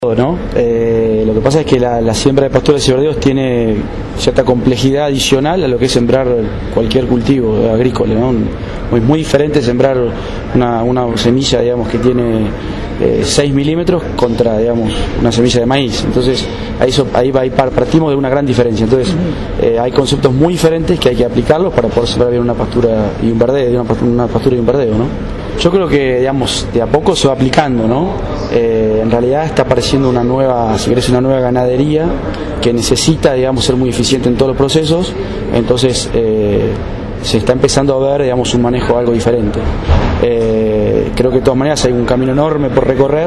¿no? Lo que pasa es que la siembra de pasturas y verdeos tiene cierta complejidad adicional a lo que es sembrar cualquier cultivo agrícola, ¿no? Es muy diferente sembrar una semilla, digamos, que tiene 6 milímetros contra, digamos, una semilla de maíz. Entonces ahí partimos de una gran diferencia. Entonces hay conceptos muy diferentes que hay que aplicarlos para poder sembrar bien una pastura y un verdeo, una pastura y un verdeo, ¿no? Yo creo que, digamos, de a poco se va aplicando, ¿no? En realidad está apareciendo una nueva ganadería que necesita, digamos, ser muy eficiente en todos los procesos. Entonces se está empezando a ver, digamos, un manejo algo diferente. Creo que de todas maneras hay un camino enorme por recorrer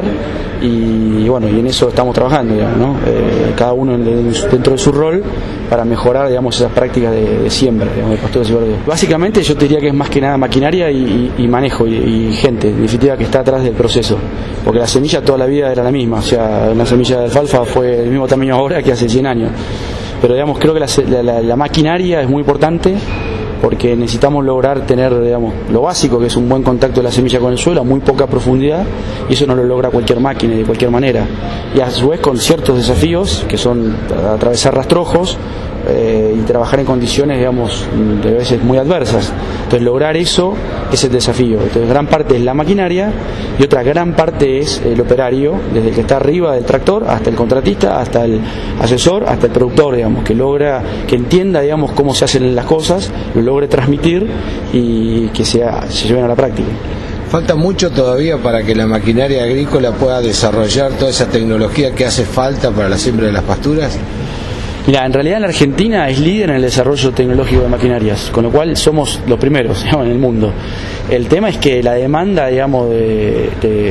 y bueno, y en eso estamos trabajando, digamos, ¿no? Cada uno dentro de su rol para mejorar, digamos, esas prácticas de siembra, digamos, de pasturas y verdeos. Básicamente yo te diría que es más que nada maquinaria y manejo y gente, en definitiva, que está atrás del proceso, porque la semilla toda la vida era la misma, o sea, una semilla de alfalfa fue del mismo tamaño ahora que hace 100 años, pero digamos, creo que la maquinaria es muy importante, porque necesitamos lograr tener, digamos, lo básico, que es un buen contacto de la semilla con el suelo a muy poca profundidad, y eso no lo logra cualquier máquina y de cualquier manera, y a su vez con ciertos desafíos que son atravesar rastrojos y trabajar en condiciones, digamos, de veces muy adversas. Entonces lograr eso es el desafío. Entonces gran parte es la maquinaria y otra gran parte es el operario, desde el que está arriba del tractor hasta el contratista, hasta el asesor, hasta el productor, digamos, que entienda, digamos, cómo se hacen las cosas, lo logre transmitir y que se lleven a la práctica. ¿Falta mucho todavía para que la maquinaria agrícola pueda desarrollar toda esa tecnología que hace falta para la siembra de las pasturas? Mira, en realidad la Argentina es líder en el desarrollo tecnológico de maquinarias, con lo cual somos los primeros, digamos, en el mundo. El tema es que la demanda, digamos, de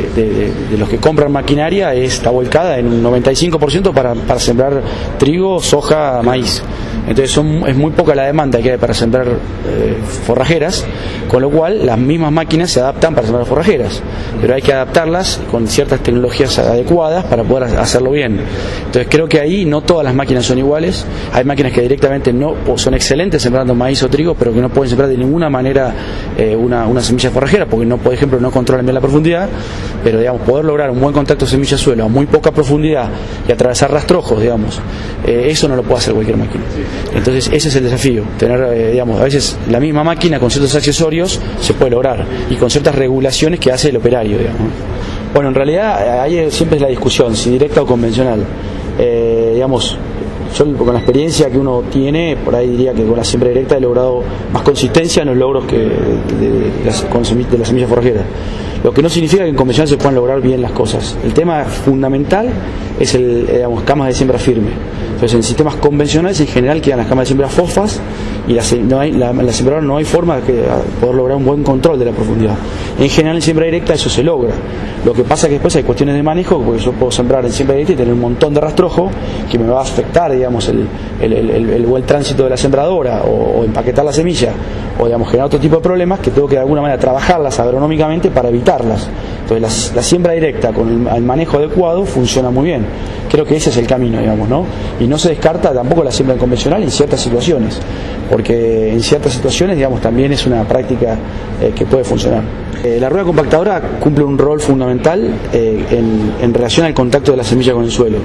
los que compran maquinaria está volcada en un 95% para sembrar trigo, soja, maíz. Entonces es muy poca la demanda que hay para sembrar forrajeras, con lo cual las mismas máquinas se adaptan para sembrar forrajeras, pero hay que adaptarlas con ciertas tecnologías adecuadas para poder hacerlo bien. Entonces creo que ahí no todas las máquinas son iguales. Hay máquinas que directamente no son excelentes sembrando maíz o trigo, pero que no pueden sembrar de ninguna manera una semilla forrajera, porque no, por ejemplo, no controlan bien la profundidad, pero digamos, poder lograr un buen contacto semilla-suelo a muy poca profundidad y atravesar rastrojos, digamos, eso no lo puede hacer cualquier máquina. Entonces ese es el desafío, tener, digamos, a veces la misma máquina con ciertos accesorios se puede lograr y con ciertas regulaciones que hace el operario, digamos. Bueno, en realidad ahí siempre es la discusión, si directa o convencional. Digamos, yo con la experiencia que uno tiene, por ahí diría que con la siembra directa he logrado más consistencia en los logros que de la semilla forrajera. Lo que no significa que en convencional se puedan lograr bien las cosas. El tema fundamental es digamos, camas de siembra firme. Entonces en sistemas convencionales en general quedan las camas de siembra fofas y la sembradora no hay forma de poder lograr un buen control de la profundidad. En general en siembra directa eso se logra. Lo que pasa es que después hay cuestiones de manejo, porque yo puedo sembrar en siembra directa y tener un montón de rastrojo que me va a afectar, digamos, el buen tránsito de la sembradora o empaquetar la semilla, o digamos, generar otro tipo de problemas que tengo que de alguna manera trabajarlas agronómicamente para evitarlas. Entonces la siembra directa con el manejo adecuado funciona muy bien. Creo que ese es el camino, digamos, ¿no? Y no se descarta tampoco la siembra convencional en ciertas situaciones, porque en ciertas situaciones, digamos, también es una práctica que puede funcionar. La rueda compactadora cumple un rol fundamental en relación al contacto de la semilla con el suelo.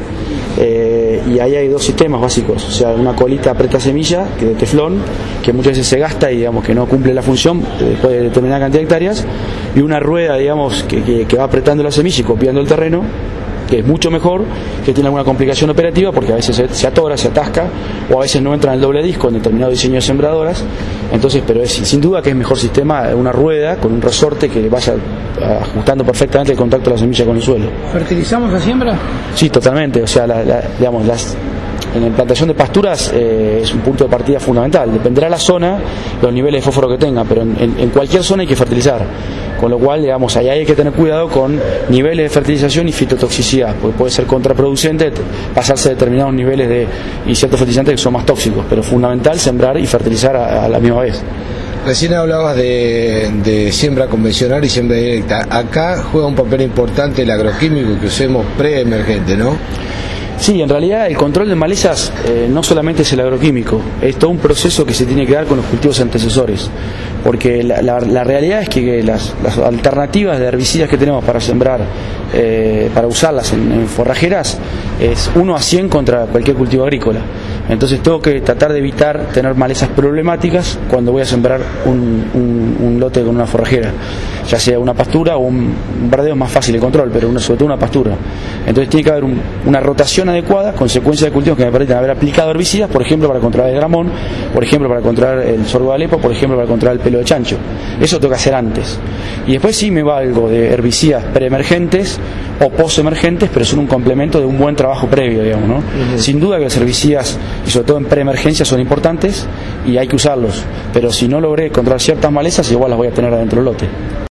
Y ahí hay dos sistemas básicos, o sea, una colita aprieta semilla, que de teflón, que muchas veces se gasta y digamos que no cumple la función después de determinada cantidad de hectáreas, y una rueda, digamos, que va apretando la semilla y copiando el terreno, que es mucho mejor, que tiene alguna complicación operativa porque a veces se atora, se atasca, o a veces no entra en el doble disco en determinado diseño de sembradoras. Entonces, pero es sin duda que es mejor sistema una rueda con un resorte que vaya ajustando perfectamente el contacto de la semilla con el suelo. ¿Fertilizamos la siembra? Sí, totalmente. O sea, digamos, en la implantación de pasturas es un punto de partida fundamental. Dependerá la zona, los niveles de fósforo que tenga, pero en cualquier zona hay que fertilizar. Con lo cual, digamos, ahí hay que tener cuidado con niveles de fertilización y fitotoxicidad, porque puede ser contraproducente pasarse determinados niveles y ciertos fertilizantes que son más tóxicos, pero fundamental sembrar y fertilizar a la misma vez. Recién hablabas de siembra convencional y siembra directa. Acá juega un papel importante el agroquímico que usemos preemergente, ¿no? Sí, en realidad el control de malezas no solamente es el agroquímico, es todo un proceso que se tiene que dar con los cultivos antecesores, porque la realidad es que las alternativas de herbicidas que tenemos para sembrar, para usarlas en forrajeras, es 1 a 100 contra cualquier cultivo agrícola. Entonces tengo que tratar de evitar tener malezas problemáticas cuando voy a sembrar un lote con una forrajera, ya sea una pastura o un verdeo. Es más fácil el control, pero sobre todo una pastura. Entonces tiene que haber una rotación adecuada, consecuencia de cultivos que me permitan haber aplicado herbicidas, por ejemplo para controlar el gramón, por ejemplo para controlar el sorgo de Alepo, por ejemplo para controlar el pelo de chancho. Eso tengo que hacer antes. Y después sí me valgo de herbicidas preemergentes o postemergentes, pero son un complemento de un buen trabajo previo, digamos, ¿no? Sin duda que los herbicidas, y sobre todo en preemergencia, son importantes y hay que usarlos, pero si no logré controlar ciertas malezas, igual las voy a tener adentro del lote.